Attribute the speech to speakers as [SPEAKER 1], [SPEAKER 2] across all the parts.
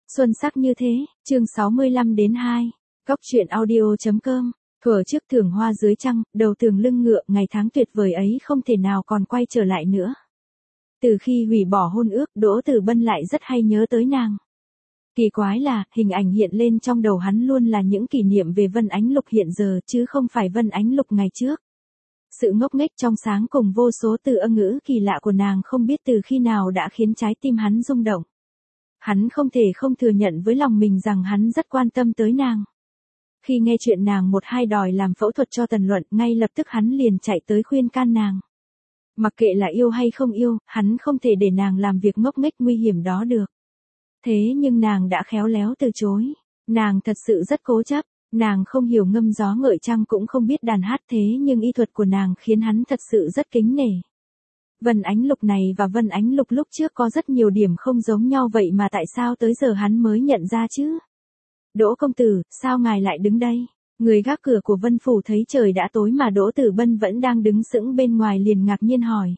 [SPEAKER 1] Xuân sắc như thế, chương 65 đến 2. Góc truyện audio.com. Thuở trước thưởng hoa dưới trăng, đầu tường lưng ngựa, ngày tháng tuyệt vời ấy không thể nào còn quay trở lại nữa. Từ khi hủy bỏ hôn ước, Đỗ Tử Bân lại rất hay nhớ tới nàng. Kỳ quái là, hình ảnh hiện lên trong đầu hắn luôn là những kỷ niệm về Vân Ánh Lục hiện giờ chứ không phải Vân Ánh Lục ngày trước. Sự ngốc nghếch trong sáng cùng vô số từ âm ngữ kỳ lạ của nàng không biết từ khi nào đã khiến trái tim hắn rung động. Hắn không thể không thừa nhận với lòng mình rằng hắn rất quan tâm tới nàng. Khi nghe chuyện nàng một hai đòi làm phẫu thuật cho Tần Luận, ngay lập tức hắn liền chạy tới khuyên can nàng. Mặc kệ là yêu hay không yêu, hắn không thể để nàng làm việc ngốc nghếch nguy hiểm đó được. Thế nhưng nàng đã khéo léo từ chối. Nàng thật sự rất cố chấp. Nàng không hiểu ngâm gió ngợi trăng cũng không biết đàn hát, thế nhưng y thuật của nàng khiến hắn thật sự rất kính nể. Vân Ánh Lục này và Vân Ánh Lục lúc trước có rất nhiều điểm không giống nhau, vậy mà tại sao tới giờ hắn mới nhận ra chứ? Đỗ công tử, sao ngài lại đứng đây? Người gác cửa của Vân Phủ thấy trời đã tối mà Đỗ Tử Bân vẫn đang đứng sững bên ngoài liền ngạc nhiên hỏi.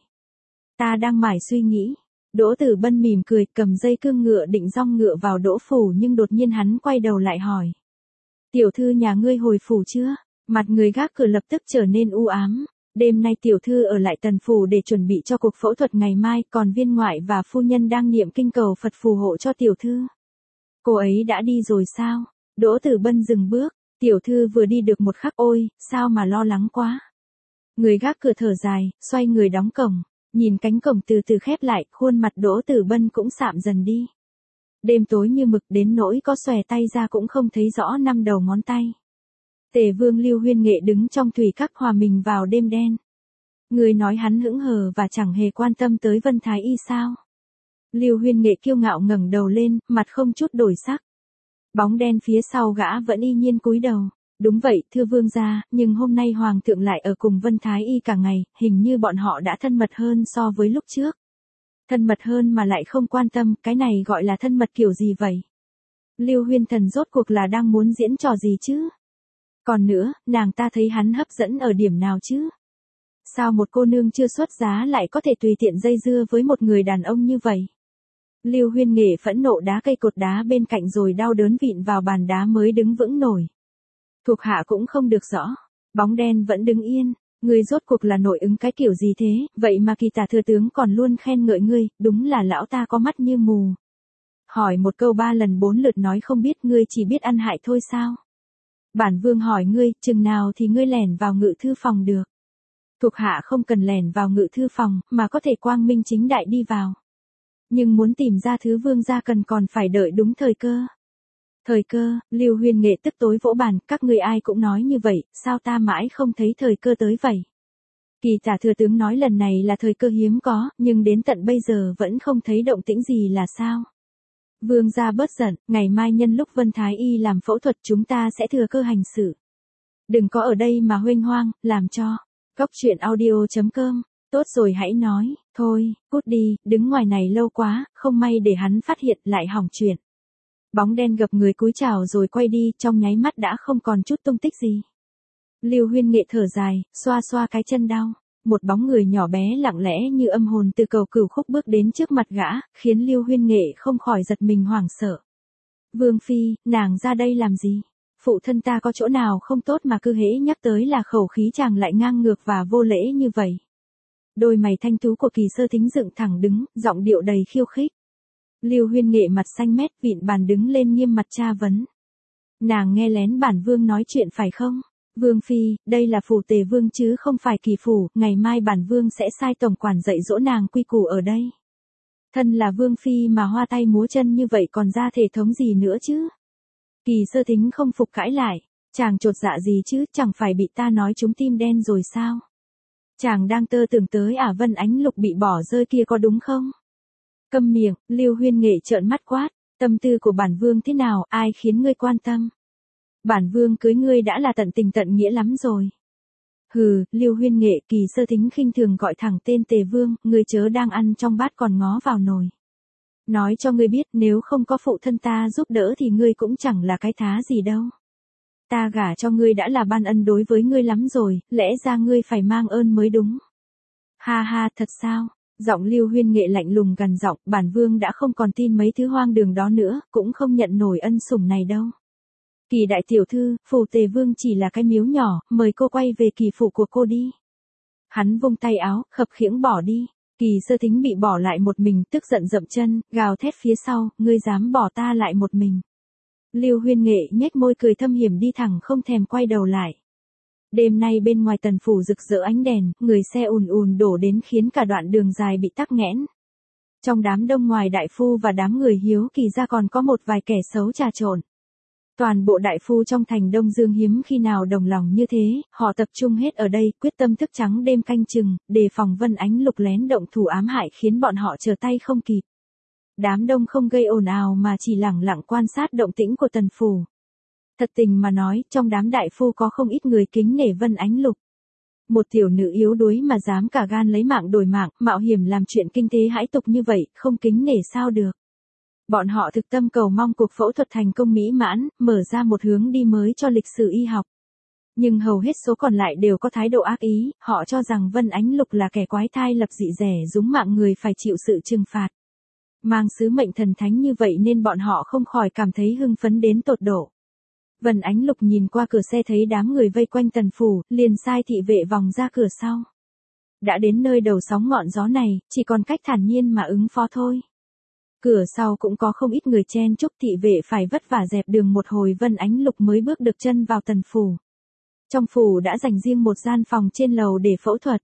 [SPEAKER 1] Ta đang mải suy nghĩ. Đỗ Tử Bân mỉm cười, cầm dây cương ngựa định dong ngựa vào Đỗ Phủ, nhưng đột nhiên hắn quay đầu lại hỏi. Tiểu thư nhà ngươi hồi phủ chưa? Mặt người gác cửa lập tức trở nên u ám. Đêm nay tiểu thư ở lại Tần Phủ để chuẩn bị cho cuộc phẫu thuật ngày mai, còn viên ngoại và phu nhân đang niệm kinh cầu Phật phù hộ cho tiểu thư. Cô ấy đã đi rồi sao? Đỗ Tử Bân dừng bước, tiểu thư vừa đi được một khắc, ôi, sao mà lo lắng quá. Người gác cửa thở dài, xoay người đóng cổng, nhìn cánh cổng từ từ khép lại, khuôn mặt Đỗ Tử Bân cũng sạm dần đi. Đêm tối như mực đến nỗi có xòe tay ra cũng không thấy rõ năm đầu ngón tay. Tề Vương Lưu Huyên Nghệ đứng trong thủy các hòa mình vào đêm đen. Người nói hắn hững hờ và chẳng hề quan tâm tới Vân Thái Y sao? Lưu Huyên Nghệ kiêu ngạo ngẩng đầu lên, mặt không chút đổi sắc. Bóng đen phía sau gã vẫn y nhiên cúi đầu. Đúng vậy, thưa vương gia, nhưng hôm nay hoàng thượng lại ở cùng Vân Thái Y cả ngày, hình như bọn họ đã thân mật hơn so với lúc trước. Thân mật hơn mà lại không quan tâm, cái này gọi là thân mật kiểu gì vậy? Lưu Huyên Thần rốt cuộc là đang muốn diễn trò gì chứ? Còn nữa, nàng ta thấy hắn hấp dẫn ở điểm nào chứ? Sao một cô nương chưa xuất giá lại có thể tùy tiện dây dưa với một người đàn ông như vậy? Lưu Huyên Nghệ phẫn nộ đá cây cột đá bên cạnh rồi đau đớn vịn vào bàn đá mới đứng vững nổi. Thuộc hạ cũng không được rõ. Bóng đen vẫn đứng yên. Ngươi rốt cuộc là nội ứng cái kiểu gì thế? Vậy mà Kỳ Tả thừa tướng còn luôn khen ngợi ngươi, đúng là lão ta có mắt như mù. Hỏi một câu 3 lần 4 lượt nói không biết, ngươi chỉ biết ăn hại thôi sao? Bản vương hỏi ngươi, chừng nào thì ngươi lẻn vào ngự thư phòng được? Thuộc hạ không cần lẻn vào ngự thư phòng, mà có thể quang minh chính đại đi vào. Nhưng muốn tìm ra thứ vương gia cần còn phải đợi đúng thời cơ. Thời cơ, Lưu Huyên Nghệ tức tối vỗ bàn, các ngươi ai cũng nói như vậy, sao ta mãi không thấy thời cơ tới vậy? Kỳ Tả thừa tướng nói lần này là thời cơ hiếm có, nhưng đến tận bây giờ vẫn không thấy động tĩnh gì là sao? Vương gia bớt giận, ngày mai nhân lúc Vân Thái Y làm phẫu thuật chúng ta sẽ thừa cơ hành xử. Đừng có ở đây mà huênh hoang, làm cho. Góc truyện audio.com. Tốt rồi hãy nói, thôi, cút đi, đứng ngoài này lâu quá, không may để hắn phát hiện lại hỏng chuyện. Bóng đen gập người cúi chào rồi quay đi, trong nháy mắt đã không còn chút tung tích gì. Lưu Huyên Nghệ thở dài, xoa xoa cái chân đau. Một bóng người nhỏ bé lặng lẽ như âm hồn từ cầu cửu khúc bước đến trước mặt gã, khiến Lưu Huyên Nghệ không khỏi giật mình hoảng sợ. Vương phi, nàng ra đây làm gì? Phụ thân ta có chỗ nào không tốt mà cứ hễ nhắc tới là khẩu khí chàng lại ngang ngược và vô lễ như vậy? Đôi mày thanh tú của Kỳ Sơ Thính dựng thẳng đứng, giọng điệu đầy khiêu khích. Lưu Huyên Nghệ mặt xanh mét vịn bàn đứng lên nghiêm mặt tra vấn. Nàng nghe lén bản vương nói chuyện phải không? Vương phi, đây là phủ Tề Vương chứ không phải Kỳ phủ, ngày mai bản vương sẽ sai tổng quản dạy dỗ nàng quy củ ở đây. Thân là vương phi mà hoa tay múa chân như vậy còn ra thể thống gì nữa chứ? Kỳ Sơ Thính không phục cãi lại, chàng chột dạ gì chứ, chẳng phải bị ta nói trúng tim đen rồi sao? Chàng đang tơ tưởng tới Vân Ánh Lục bị bỏ rơi kia có đúng không? Câm miệng, Lưu Huyên Nghệ trợn mắt quát, tâm tư của bản vương thế nào, ai khiến ngươi quan tâm? Bản vương cưới ngươi đã là tận tình tận nghĩa lắm rồi. Hừ, Lưu Huyên Nghệ, Kỳ Sơ Thính khinh thường gọi thẳng tên Tề Vương, ngươi chớ đang ăn trong bát còn ngó vào nồi. Nói cho ngươi biết, nếu không có phụ thân ta giúp đỡ thì ngươi cũng chẳng là cái thá gì đâu. Ta gả cho ngươi đã là ban ân đối với ngươi lắm rồi, lẽ ra ngươi phải mang ơn mới đúng. Ha ha, thật sao? Giọng Lưu Huyên Nghệ lạnh lùng gằn giọng, bản vương đã không còn tin mấy thứ hoang đường đó nữa, cũng không nhận nổi ân sủng này đâu. Kỳ đại tiểu thư, phủ Tề Vương chỉ là cái miếu nhỏ, mời cô quay về kỳ phủ của cô đi. Hắn vung tay áo, khập khiễng bỏ đi. Kỳ Sơ Thính bị bỏ lại một mình, tức giận dậm chân, gào thét phía sau, ngươi dám bỏ ta lại một mình. Lưu Huyên Nghệ nhếch môi cười thâm hiểm đi thẳng không thèm quay đầu lại. Đêm nay bên ngoài tần phủ rực rỡ ánh đèn, người xe ùn ùn đổ đến khiến cả đoạn đường dài bị tắc nghẽn. Trong đám đông ngoài đại phu và đám người hiếu kỳ ra còn có một vài kẻ xấu trà trộn. Toàn bộ đại phu trong thành Đông Dương hiếm khi nào đồng lòng như thế, họ tập trung hết ở đây, quyết tâm thức trắng đêm canh chừng, đề phòng Vân Ánh Lục lén động thủ ám hại khiến bọn họ trở tay không kịp. Đám đông không gây ồn ào mà chỉ lẳng lặng quan sát động tĩnh của tần phủ. Thật tình mà nói, trong đám đại phu có không ít người kính nể Vân Ánh Lục. Một tiểu nữ yếu đuối mà dám cả gan lấy mạng đổi mạng, mạo hiểm làm chuyện kinh thế hãi tục như vậy, không kính nể sao được. Bọn họ thực tâm cầu mong cuộc phẫu thuật thành công mỹ mãn, mở ra một hướng đi mới cho lịch sử y học. Nhưng hầu hết số còn lại đều có thái độ ác ý, họ cho rằng Vân Ánh Lục là kẻ quái thai lập dị dẻ dúng mạng người phải chịu sự trừng phạt. Mang sứ mệnh thần thánh như vậy nên bọn họ không khỏi cảm thấy hưng phấn đến tột độ. Vân Ánh Lục nhìn qua cửa xe thấy đám người vây quanh tần phủ, liền sai thị vệ vòng ra cửa sau. Đã đến nơi đầu sóng ngọn gió này, chỉ còn cách thản nhiên mà ứng phó thôi. Cửa sau cũng có không ít người chen chúc, thị vệ phải vất vả dẹp đường một hồi Vân Ánh Lục mới bước được chân vào tần phủ. Trong phủ đã dành riêng một gian phòng trên lầu để phẫu thuật.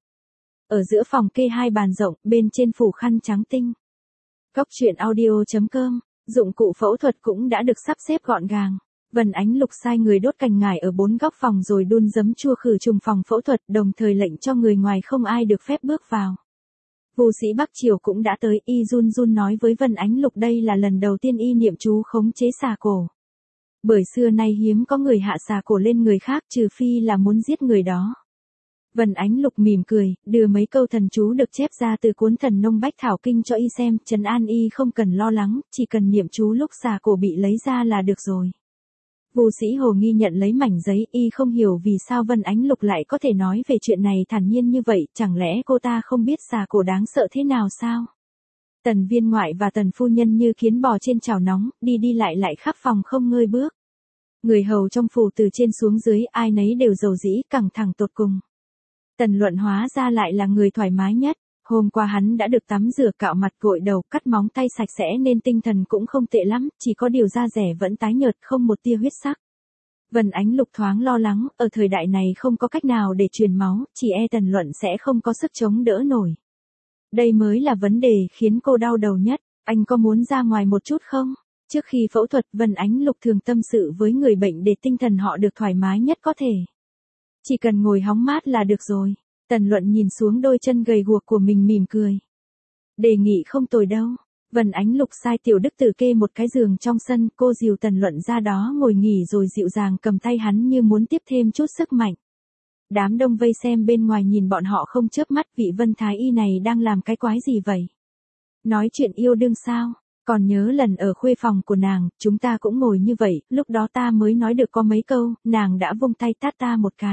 [SPEAKER 1] Ở giữa phòng kê hai bàn rộng, bên trên phủ khăn trắng tinh. Cóc truyện audio.com, dụng cụ phẫu thuật cũng đã được sắp xếp gọn gàng. Vân Ánh Lục sai người đốt cành ngải ở 4 góc phòng rồi đun giấm chua khử trùng phòng phẫu thuật, đồng thời lệnh cho người ngoài không ai được phép bước vào. Vu sĩ Bắc Triều cũng đã tới, y run run nói với Vân Ánh Lục đây là lần đầu tiên y niệm chú khống chế xà cổ. Bởi xưa nay hiếm có người hạ xà cổ lên người khác trừ phi là muốn giết người đó. Vân Ánh Lục mỉm cười, đưa mấy câu thần chú được chép ra từ cuốn Thần Nông Bách Thảo Kinh cho y xem, trấn an y không cần lo lắng, chỉ cần niệm chú lúc xà cổ bị lấy ra là được rồi. Vu sĩ Hồ nghi nhận lấy mảnh giấy, y không hiểu vì sao Vân Ánh Lục lại có thể nói về chuyện này thản nhiên như vậy, chẳng lẽ cô ta không biết xà cổ đáng sợ thế nào sao? Tần viên ngoại và tần phu nhân như kiến bò trên chảo nóng, đi đi lại khắp phòng không ngơi bước. Người hầu trong phủ từ trên xuống dưới, ai nấy đều dầu dĩ, căng thẳng tột cùng. Tần Luận hóa ra lại là người thoải mái nhất. Hôm qua hắn đã được tắm rửa cạo mặt gội đầu, cắt móng tay sạch sẽ nên tinh thần cũng không tệ lắm, chỉ có điều da rẻ vẫn tái nhợt không một tia huyết sắc. Vân Ánh Lục thoáng lo lắng, ở thời đại này không có cách nào để truyền máu, chỉ e Tần Luận sẽ không có sức chống đỡ nổi. Đây mới là vấn đề khiến cô đau đầu nhất, anh có muốn ra ngoài một chút không? Trước khi phẫu thuật Vân Ánh Lục thường tâm sự với người bệnh để tinh thần họ được thoải mái nhất có thể. Chỉ cần ngồi hóng mát là được rồi. Tần Luận nhìn xuống đôi chân gầy guộc của mình mỉm cười. Đề nghị không tồi đâu. Vân Ánh Lục sai Tiểu Đức Tử kê một cái giường trong sân, cô dìu Tần Luận ra đó ngồi nghỉ rồi dịu dàng cầm tay hắn như muốn tiếp thêm chút sức mạnh. Đám đông vây xem bên ngoài nhìn bọn họ không chớp mắt, vị Vân Thái Y này đang làm cái quái gì vậy? Nói chuyện yêu đương sao? Còn nhớ lần ở khuê phòng của nàng, chúng ta cũng ngồi như vậy, lúc đó ta mới nói được có mấy câu, nàng đã vung tay tát ta một cái.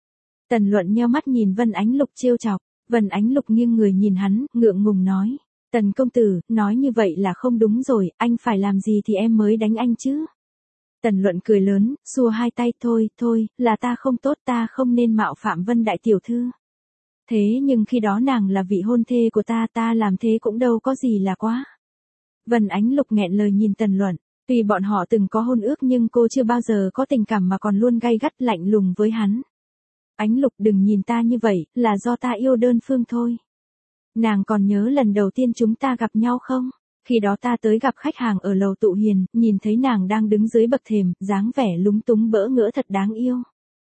[SPEAKER 1] Tần Luận nheo mắt nhìn Vân Ánh Lục trêu chọc, Vân Ánh Lục nghiêng người nhìn hắn, ngượng ngùng nói, Tần công tử, nói như vậy là không đúng rồi, anh phải làm gì thì em mới đánh anh chứ. Tần Luận cười lớn, xua hai tay, thôi, là ta không tốt, ta không nên mạo phạm Vân đại tiểu thư. Thế nhưng khi đó nàng là vị hôn thê của ta làm thế cũng đâu có gì là quá. Vân Ánh Lục nghẹn lời nhìn Tần Luận, tuy bọn họ từng có hôn ước nhưng cô chưa bao giờ có tình cảm mà còn luôn gay gắt lạnh lùng với hắn. Ánh Lục đừng nhìn ta như vậy, là do ta yêu đơn phương thôi. Nàng còn nhớ lần đầu tiên chúng ta gặp nhau không? Khi đó ta tới gặp khách hàng ở lầu Tụ Hiền, nhìn thấy nàng đang đứng dưới bậc thềm, dáng vẻ lúng túng bỡ ngỡ thật đáng yêu.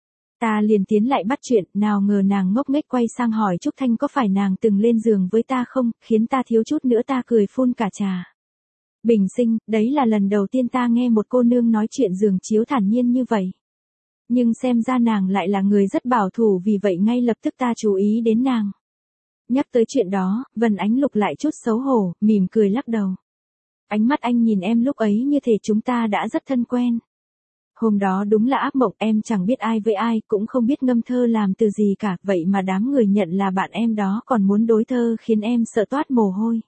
[SPEAKER 1] Ta liền tiến lại bắt chuyện, nào ngờ nàng ngốc nghếch quay sang hỏi Trúc Thanh có phải nàng từng lên giường với ta không, khiến ta thiếu chút nữa ta cười phun cả trà. Bình sinh, đấy là lần đầu tiên ta nghe một cô nương nói chuyện giường chiếu thản nhiên như vậy. Nhưng xem ra nàng lại là người rất bảo thủ, vì vậy ngay lập tức ta chú ý đến nàng. Nhắc tới chuyện đó, Vân Ánh Lục lại chút xấu hổ, mỉm cười lắc đầu. Ánh mắt anh nhìn em lúc ấy như thể chúng ta đã rất thân quen. Hôm đó đúng là ác mộng, em chẳng biết ai với ai, cũng không biết ngâm thơ làm từ gì cả, vậy mà đám người nhận là bạn em đó còn muốn đối thơ khiến em sợ toát mồ hôi.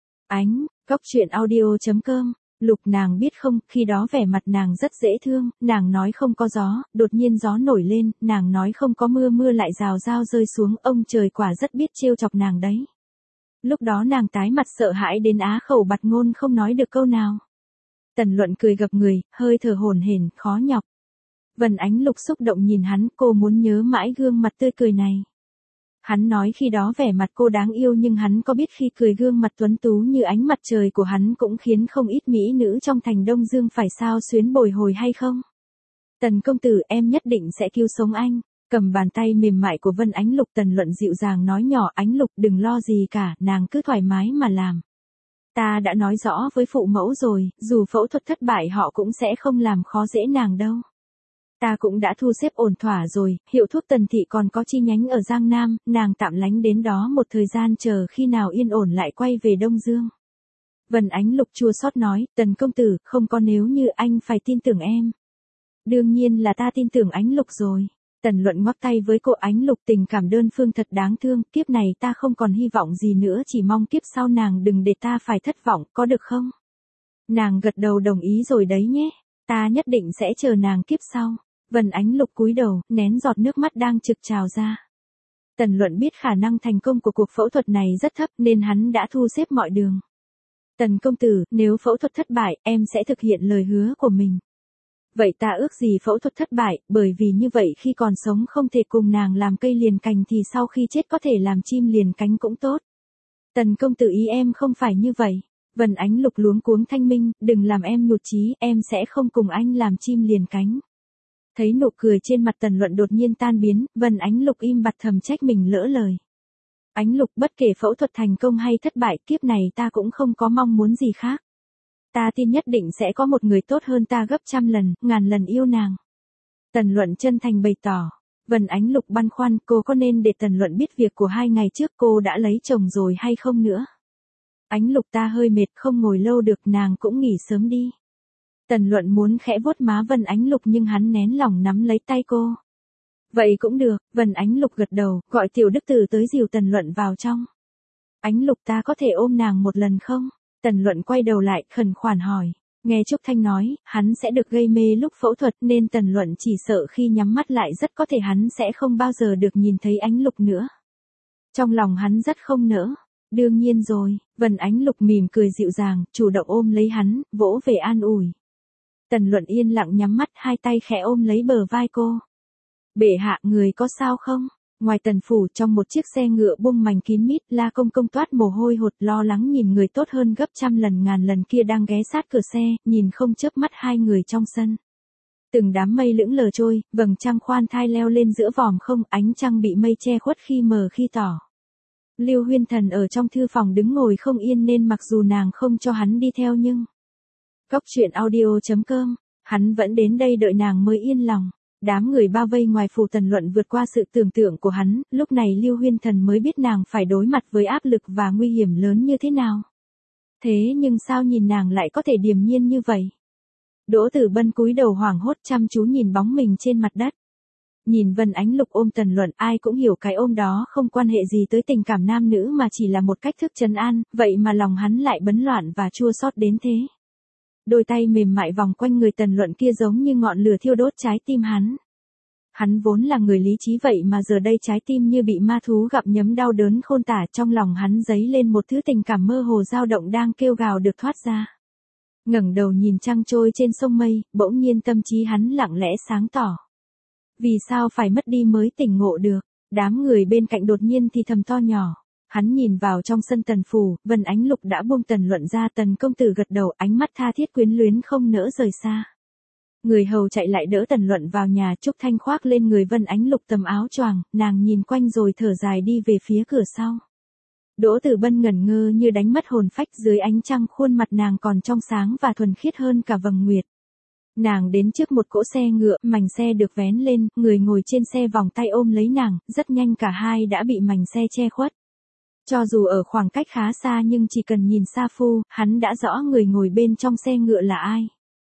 [SPEAKER 1] Cóc truyện audio.com. Lục nàng biết không, khi đó vẻ mặt nàng rất dễ thương, nàng nói không có gió, đột nhiên gió nổi lên, nàng nói không có mưa, mưa lại rào rao rơi xuống, ông trời quả rất biết trêu chọc nàng đấy. Lúc đó nàng tái mặt sợ hãi đến á khẩu bạt ngôn không nói được câu nào. Tần Luận cười gập người, hơi thở hổn hển, khó nhọc. Vân Ánh Lục xúc động nhìn hắn, cô muốn nhớ mãi gương mặt tươi cười này. Hắn nói khi đó vẻ mặt cô đáng yêu nhưng hắn có biết khi cười gương mặt tuấn tú như ánh mặt trời của hắn cũng khiến không ít mỹ nữ trong thành Đông Dương phải sao xuyến bồi hồi hay không? Tần công tử, em nhất định sẽ cứu sống anh. Cầm bàn tay mềm mại của Vân Ánh Lục, Tần Luận dịu dàng nói nhỏ, Ánh Lục đừng lo gì cả, nàng cứ thoải mái mà làm. Ta đã nói rõ với phụ mẫu rồi, dù phẫu thuật thất bại họ cũng sẽ không làm khó dễ nàng đâu. Ta cũng đã thu xếp ổn thỏa rồi, hiệu thuốc Tần thị còn có chi nhánh ở Giang Nam, nàng tạm lánh đến đó một thời gian chờ khi nào yên ổn lại quay về Đông Dương. Vân Ánh Lục chua xót nói, Tần công tử, không có nếu như, anh phải tin tưởng em. Đương nhiên là ta tin tưởng Ánh Lục rồi. Tần Luận ngoắc tay với cô, Ánh Lục tình cảm đơn phương thật đáng thương, kiếp này ta không còn hy vọng gì nữa, chỉ mong kiếp sau nàng đừng để ta phải thất vọng, có được không? Nàng gật đầu đồng ý rồi đấy nhé, ta nhất định sẽ chờ nàng kiếp sau. Vân Ánh Lục cúi đầu, nén giọt nước mắt đang trực trào ra. Tần Luận biết khả năng thành công của cuộc phẫu thuật này rất thấp nên hắn đã thu xếp mọi đường. Tần công tử, nếu phẫu thuật thất bại, em sẽ thực hiện lời hứa của mình. Vậy ta ước gì phẫu thuật thất bại, bởi vì như vậy khi còn sống không thể cùng nàng làm cây liền cành thì sau khi chết có thể làm chim liền cánh cũng tốt. Tần công tử, ý em không phải như vậy. Vân Ánh Lục luống cuống thanh minh, đừng làm em nhụt chí, em sẽ không cùng anh làm chim liền cánh. Thấy nụ cười trên mặt Tần Luận đột nhiên tan biến, Vân Ánh Lục im bặt thầm trách mình lỡ lời. Ánh Lục, bất kể phẫu thuật thành công hay thất bại, kiếp này ta cũng không có mong muốn gì khác. Ta tin nhất định sẽ có một người tốt hơn ta gấp trăm lần, ngàn lần yêu nàng. Tần Luận chân thành bày tỏ. Vân Ánh Lục băn khoăn, cô có nên để Tần Luận biết việc của 2 ngày trước cô đã lấy chồng rồi hay không nữa? Ánh Lục, ta hơi mệt không ngồi lâu được, nàng cũng nghỉ sớm đi. Tần Luận muốn khẽ vuốt má Vân Ánh Lục nhưng hắn nén lòng nắm lấy tay cô. Vậy cũng được, Vân Ánh Lục gật đầu, gọi Tiểu Đức Tử tới dìu Tần Luận vào trong. Ánh Lục, ta có thể ôm nàng một lần không? Tần Luận quay đầu lại, khẩn khoản hỏi. Nghe Trúc Thanh nói, hắn sẽ được gây mê lúc phẫu thuật nên Tần Luận chỉ sợ khi nhắm mắt lại rất có thể hắn sẽ không bao giờ được nhìn thấy Ánh Lục nữa. Trong lòng hắn rất không nỡ. Đương nhiên rồi, Vân Ánh Lục mỉm cười dịu dàng, chủ động ôm lấy hắn, vỗ về an ủi. Tần Luận yên lặng nhắm mắt, hai tay khẽ ôm lấy bờ vai cô. Bệ hạ, người có sao không? Ngoài tần phủ, trong một chiếc xe ngựa bung mành kín mít, La Công Công toát mồ hôi hột lo lắng nhìn người tốt hơn gấp trăm lần ngàn lần kia đang ghé sát cửa xe, nhìn không chớp mắt hai người trong sân. Từng đám mây lững lờ trôi, vầng trăng khoan thai leo lên giữa vòm không, ánh trăng bị mây che khuất khi mờ khi tỏ. Lưu Huyên Thần ở trong thư phòng đứng ngồi không yên nên mặc dù nàng không cho hắn đi theo nhưng... Cóc truyện audio.com, hắn vẫn đến đây đợi nàng mới yên lòng. Đám người bao vây ngoài phủ Tần Luận vượt qua sự tưởng tượng của hắn, lúc này Lưu Huyên Thần mới biết nàng phải đối mặt với áp lực và nguy hiểm lớn như thế nào. Thế nhưng sao nhìn nàng lại có thể điềm nhiên như vậy? Đỗ Tử Bân cúi đầu hoảng hốt chăm chú nhìn bóng mình trên mặt đất. Nhìn Vân Ánh Lục ôm Tần Luận, ai cũng hiểu cái ôm đó không quan hệ gì tới tình cảm nam nữ mà chỉ là một cách thức trấn an, vậy mà lòng hắn lại bấn loạn và chua xót đến thế. Đôi tay mềm mại vòng quanh người Tần Luận kia giống như ngọn lửa thiêu đốt trái tim hắn. Hắn vốn là người lý trí vậy mà giờ đây trái tim như bị ma thú gặm nhấm đau đớn khôn tả, trong lòng hắn dấy lên một thứ tình cảm mơ hồ dao động đang kêu gào được thoát ra. Ngẩng đầu nhìn trăng trôi trên sông mây, bỗng nhiên tâm trí hắn lặng lẽ sáng tỏ. Vì sao phải mất đi mới tỉnh ngộ được? Đám người bên cạnh đột nhiên thì thầm to nhỏ. Hắn nhìn vào trong sân Tần phủ, Vân Ánh Lục đã buông Tần Luận ra, Tần công tử gật đầu, ánh mắt tha thiết quyến luyến không nỡ rời xa. Người hầu chạy lại đỡ Tần Luận vào nhà, Trúc Thanh khoác lên người Vân Ánh Lục tấm áo choàng, nàng nhìn quanh rồi thở dài đi về phía cửa sau. Đỗ Tử Bân ngẩn ngơ như đánh mất hồn phách, dưới ánh trăng khuôn mặt nàng còn trong sáng và thuần khiết hơn cả vầng nguyệt. Nàng đến trước một cỗ xe ngựa, mành xe được vén lên, người ngồi trên xe vòng tay ôm lấy nàng, rất nhanh cả hai đã bị mành xe che khuất. Cho dù ở khoảng cách khá xa nhưng chỉ cần nhìn xa phu, hắn đã rõ người ngồi bên trong xe ngựa là ai.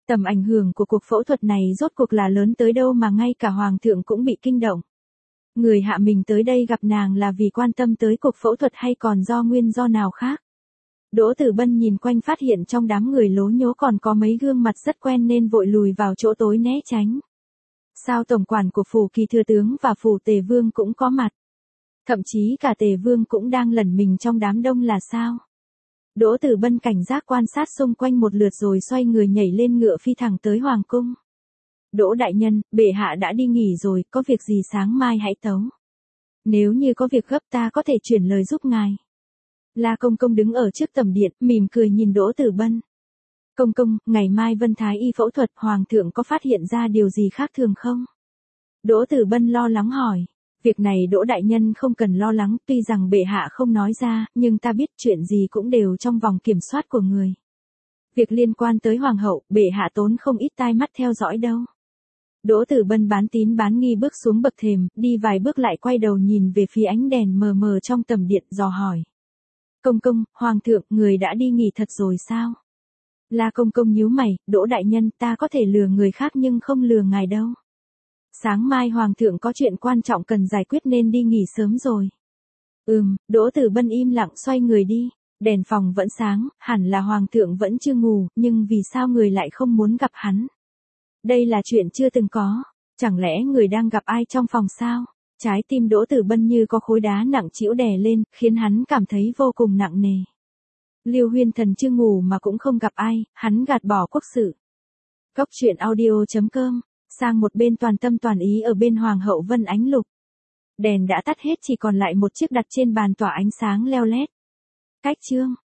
[SPEAKER 1] Tầm ảnh hưởng của cuộc phẫu thuật này rốt cuộc là lớn tới đâu mà ngay cả hoàng thượng cũng bị kinh động. Người hạ mình tới đây gặp nàng là vì quan tâm tới cuộc phẫu thuật hay còn do nguyên do nào khác? Đỗ Tử Bân nhìn quanh phát hiện trong đám người lố nhố còn có mấy gương mặt rất quen nên vội lùi vào chỗ tối né tránh. Sao tổng quản của phủ Kỳ thừa tướng và phủ Tề Vương cũng có mặt? Thậm chí cả Tề Vương cũng đang lẩn mình trong đám đông là sao? Đỗ Tử Bân cảnh giác quan sát xung quanh một lượt rồi xoay người nhảy lên ngựa phi thẳng tới hoàng cung. Đỗ đại nhân, bệ hạ đã đi nghỉ rồi, có việc gì sáng mai hãy tấu. Nếu như có việc gấp ta có thể chuyển lời giúp ngài. La Công Công đứng ở trước tầm điện, mỉm cười nhìn Đỗ Tử Bân. Công công, ngày mai Vân Thái y phẫu thuật, hoàng thượng có phát hiện ra điều gì khác thường không? Đỗ Tử Bân lo lắng hỏi. Việc này Đỗ đại nhân không cần lo lắng, tuy rằng bệ hạ không nói ra, nhưng ta biết chuyện gì cũng đều trong vòng kiểm soát của người. Việc liên quan tới hoàng hậu, bệ hạ tốn không ít tai mắt theo dõi đâu. Đỗ Tử Bân bán tín bán nghi bước xuống bậc thềm, đi vài bước lại quay đầu nhìn về phía ánh đèn mờ mờ trong tầm điện, dò hỏi. Công công, hoàng thượng, người đã đi nghỉ thật rồi sao? La Công Công nhíu mày, Đỗ đại nhân, ta có thể lừa người khác nhưng không lừa ngài đâu. Sáng mai hoàng thượng có chuyện quan trọng cần giải quyết nên đi nghỉ sớm rồi. Đỗ Tử Bân im lặng xoay người đi. Đèn phòng vẫn sáng, hẳn là hoàng thượng vẫn chưa ngủ, nhưng vì sao người lại không muốn gặp hắn? Đây là chuyện chưa từng có. Chẳng lẽ người đang gặp ai trong phòng sao? Trái tim Đỗ Tử Bân như có khối đá nặng trĩu đè lên, khiến hắn cảm thấy vô cùng nặng nề. Liêu Huyên Thần chưa ngủ mà cũng không gặp ai, hắn gạt bỏ quốc sự. Cốc truyện audio.com, sang một bên toàn tâm toàn ý ở bên Hoàng hậu Vân Ánh Lục. Đèn đã tắt hết chỉ còn lại một chiếc đặt trên bàn tỏa ánh sáng leo lét. Cách chương.